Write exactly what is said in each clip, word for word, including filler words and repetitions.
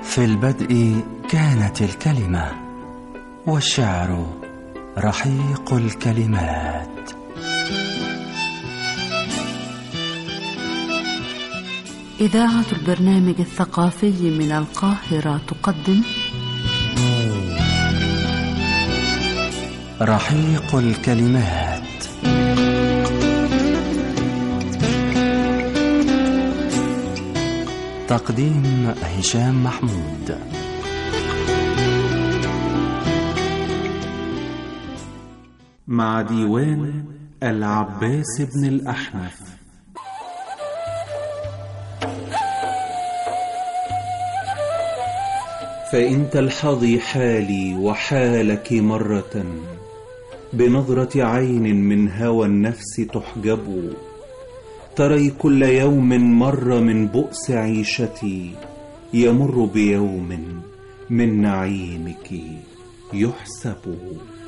في البدء كانت الكلمة، والشعر رحيق الكلمات. إذاعة البرنامج الثقافي من القاهرة تقدم رحيق الكلمات. تقديم هشام محمود. مع ديوان العباس بن الأحنف. فإن تلحظي حالي وحالك مرة، بنظرة عين من هوى النفس تحجب، تري كل يوم مر من بؤس عيشتي، يمر بيوم من نعيمك يحسب.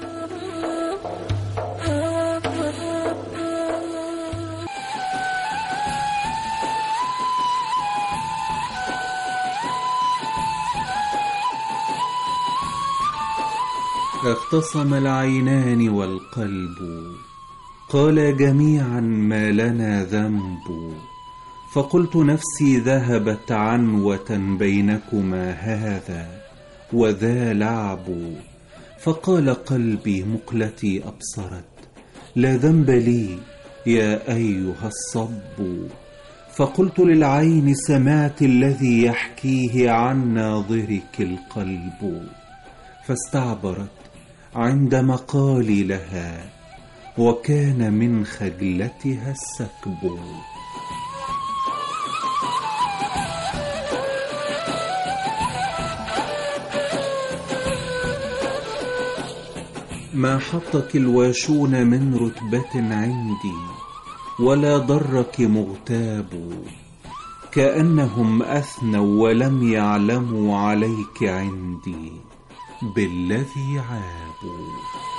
اختصم العينان والقلب، قال جميعا ما لنا ذنب، فقلت نفسي ذهبت عنوة بينكما هذا وذا لعب، فقال قلبي مقلتي أبصرت لا ذنب لي يا أيها الصب، فقلت للعين سمعت الذي يحكيه عن ناظرك القلب، فاستعبرت عند مقالي لها وكان من خجلتها السكب. ما حطك الواشون من رتبة عندي، ولا ضرك مغتاب، كأنهم أثنوا ولم يعلموا عليك عندي بالذي عابوا.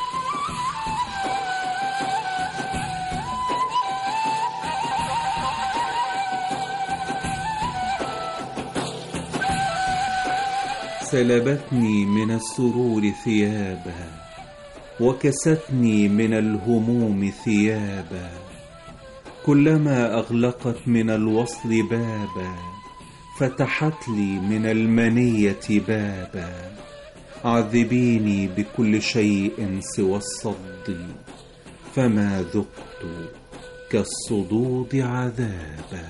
سلبتني من السرور ثيابا، وكستني من الهموم ثيابا، كلما أغلقت من الوصل بابا، فتحت لي من المنية بابا، عذبيني بكل شيء سوى الصد، فما ذقت كالصدود عذابا.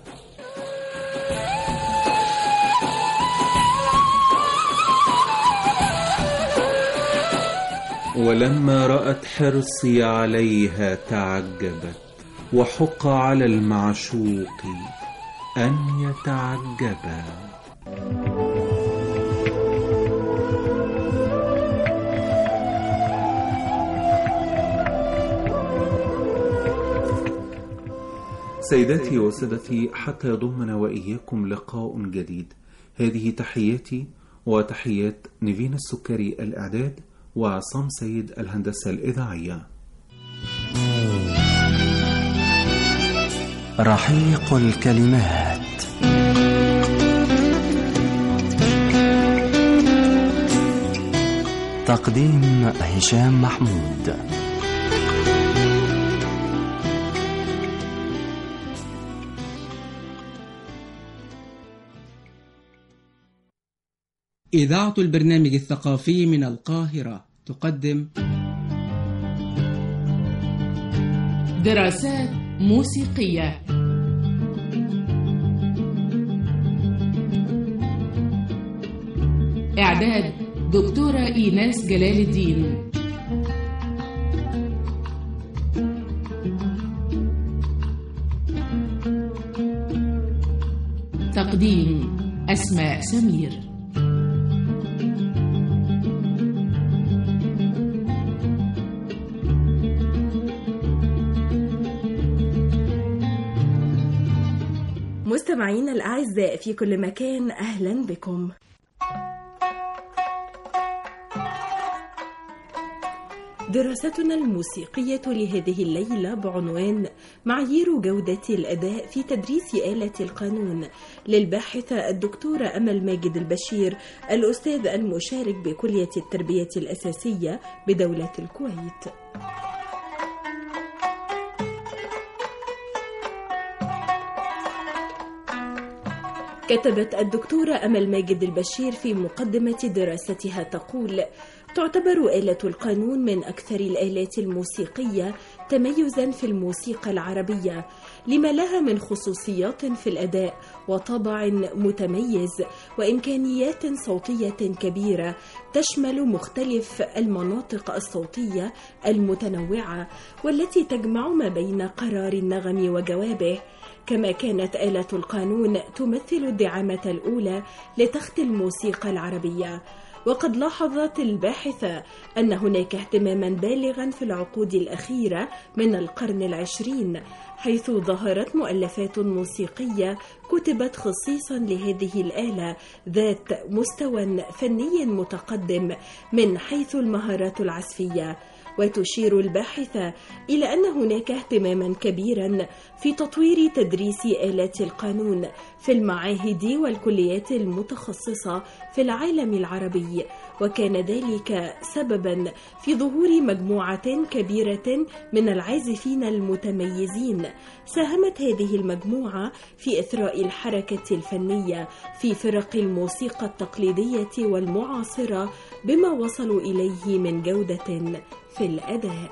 ولما رأت حرصي عليها تعجبت، وحق على المعشوق أن يتعجبا. سيداتي وسادتي، حتى يضمنا وإياكم لقاء جديد، هذه تحياتي وتحيات نيفين السكري الإعداد، وعصام سيد الهندسة الإذاعية. رحيق الكلمات. تقديم هشام محمود. إذاعة البرنامج الثقافي من القاهرة تقدم دراسات موسيقية. إعداد دكتورة إيناس جلال الدين. تقديم أسماء سمير. مستمعينا الأعزاء في كل مكان، أهلا بكم. دراستنا الموسيقية لهذه الليلة بعنوان معايير جودة الأداء في تدريس آلة القانون للباحثة الدكتورة أمل ماجد البشير، الأستاذ المشارك بكلية التربية الأساسية بدولة الكويت. كتبت الدكتورة أمل ماجد البشير في مقدمة دراستها تقول: تعتبر آلة القانون من أكثر الآلات الموسيقية تميزاً في الموسيقى العربية، لما لها من خصوصيات في الأداء وطابع متميز وإمكانيات صوتية كبيرة تشمل مختلف المناطق الصوتية المتنوعة والتي تجمع ما بين قرار النغم وجوابه. كما كانت آلة القانون تمثل الدعامة الأولى لتخت الموسيقى العربية. وقد لاحظت الباحثة أن هناك اهتماما بالغا في العقود الأخيرة من القرن العشرين، حيث ظهرت مؤلفات موسيقية كتبت خصيصا لهذه الآلة ذات مستوى فني متقدم من حيث المهارات العزفية. وتشير الباحثة إلى أن هناك اهتماما كبيرا في تطوير تدريس آلات القانون في المعاهد والكليات المتخصصة في العالم العربي، وكان ذلك سببا في ظهور مجموعة كبيرة من العازفين المتميزين. ساهمت هذه المجموعة في إثراء الحركة الفنية في فرق الموسيقى التقليدية والمعاصرة بما وصلوا إليه من جودة في الأداء.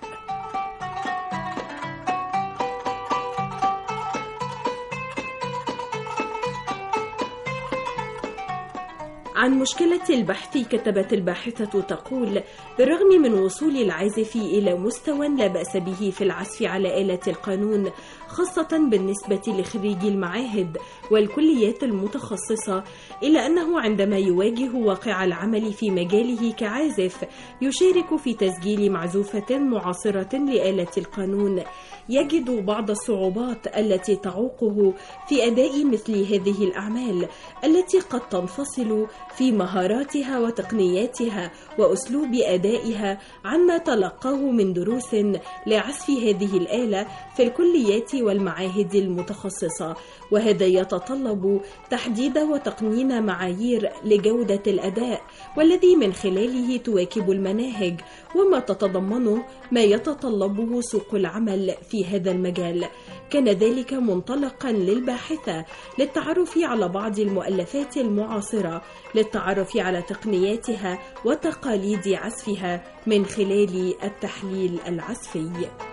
عن مشكلة البحث كتبت الباحثة تقول: بالرغم من وصول العازف إلى مستوى لا بأس به في العزف على آلة القانون، خاصة بالنسبة لخريجي المعاهد والكليات المتخصصة، إلا أنه عندما يواجه واقع العمل في مجاله كعازف يشارك في تسجيل معزوفة معاصرة لآلة القانون، يجد بعض الصعوبات التي تعوقه في أداء مثل هذه الأعمال التي قد تنفصل في مهاراتها وتقنياتها وأسلوب أدائها عما تلقاه من دروس لعزف هذه الآلة في الكليات والمعاهد المتخصصة. وهذا يتطلب تحديد وتقنين معايير لجودة الأداء، والذي من خلاله تواكب المناهج وما تتضمنه ما يتطلبه سوق العمل في هذا المجال. كان ذلك منطلقا للباحثة للتعرف على بعض المؤلفات المعاصرة، للتعرف على تقنياتها وتقاليد عزفها من خلال التحليل العزفي.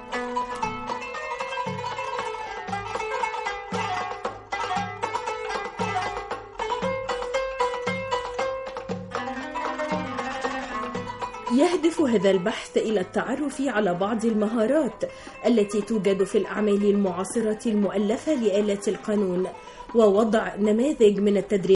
يهدف هذا البحث إلى التعرف على بعض المهارات التي توجد في الأعمال المعاصرة المؤلفة لآلة القانون، ووضع نماذج من التدريب